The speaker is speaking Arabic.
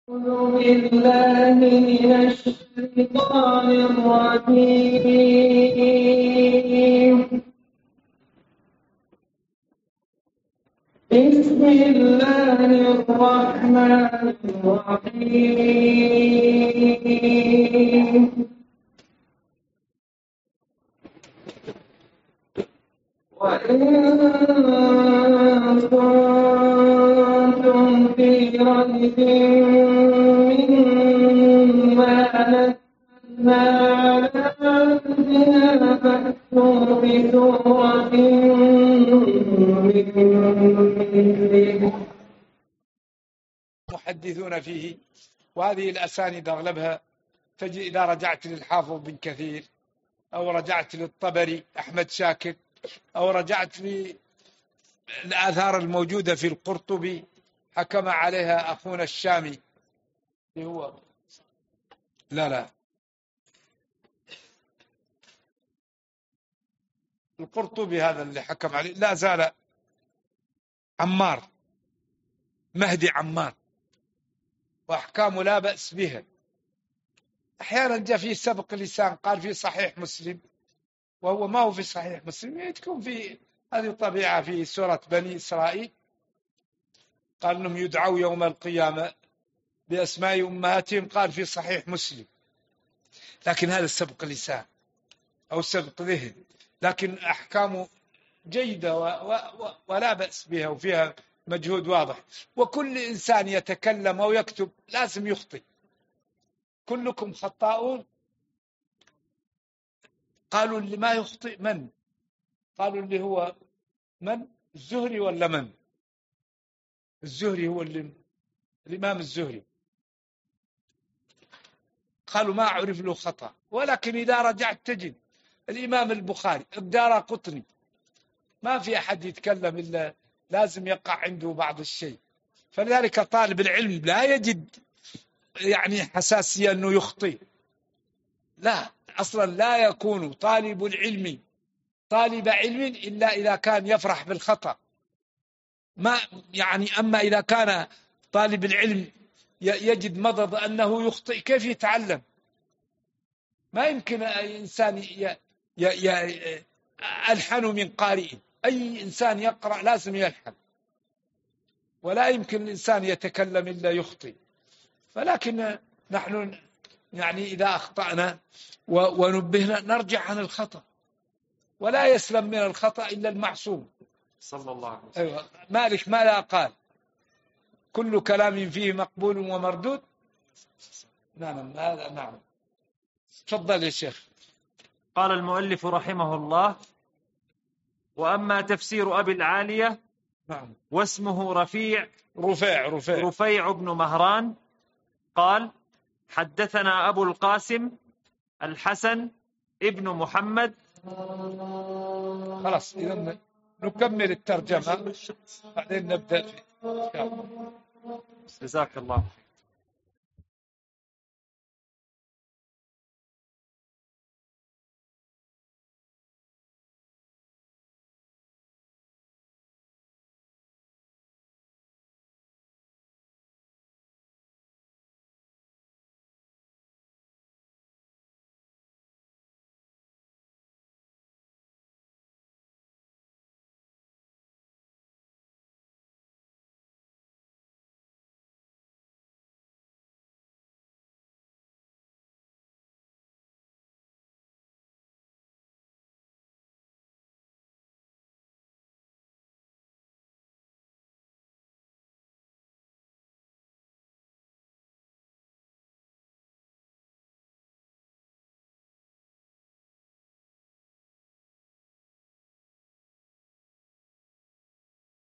أعوذ بالله من الشيطان الرجيم. بسم الله الرحمن الرحيم. وإن كنتم في ريب مما نزلنا على عبدنا فأتوا بسورة من مثله محدثون فيه. وهذه الأسانيد أغلبها تجد إذا رجعت للحافظ بن كثير أو رجعت للطبري أحمد شاكر أو رجعت للآثار الموجودة في القرطبي حكم عليها أخونا الشامي اللي هو لا القرطبي هذا اللي حكم عليه لا زال عمار مهدي عمار وأحكامه لا بأس بها. أحيانا جاء فيه سبق لسان قال في صحيح مسلم وهو ما هو في صحيح مسلم. تكون في هذه الطبيعة في سورة بني إسرائيل قال أنهم يدعوا يوم القيامة بأسماء أمهاتهم قال في صحيح مسلم، لكن هذا سبق لسان أو سبق ذهن، لكن أحكامه جيدة ولا بأس بها وفيها مجهود واضح. وكل إنسان يتكلم أو يكتب لازم يخطئ، كلكم خطاؤون. قالوا اللي ما يخطئ من؟ قالوا اللي هو من؟ الزهري ولا من؟ الزهري هو الإمام الزهري. قالوا ما عرف له خطأ، ولكن إذا رجعت تجد الإمام البخاري الدارقطني ما في أحد يتكلم إلا لازم يقع عنده بعض الشيء. فلذلك طالب العلم لا يجد حساسية أنه يخطئ، لا، أصلا لا يكون طالب العلم طالب علم إلا إذا كان يفرح بالخطأ. ما أما إذا كان طالب العلم يجد مضض أنه يخطئ كيف يتعلم؟ ما يمكن إنسان ألحن من قارئ. أي إنسان يقرأ لازم يلحن، ولا يمكن الإنسان يتكلم إلا يخطئ. فلكن نحن إذا أخطأنا ونبهنا نرجع عن الخطأ، ولا يسلم من الخطأ إلا المعصوم صلى الله عليه وسلم. أيوة. مالك ماذا قال؟ كل كلام فيه مقبول ومردود. نعم هذا نعم. تفضل يا شيخ. قال المؤلف رحمه الله: وأما تفسير أبي العالية نعم. واسمه رفيع بن مهران قال: حدثنا أبو القاسم الحسن ابن محمد. خلاص إذا نكمل الترجمة بعدين نبدأ. جزاك الله.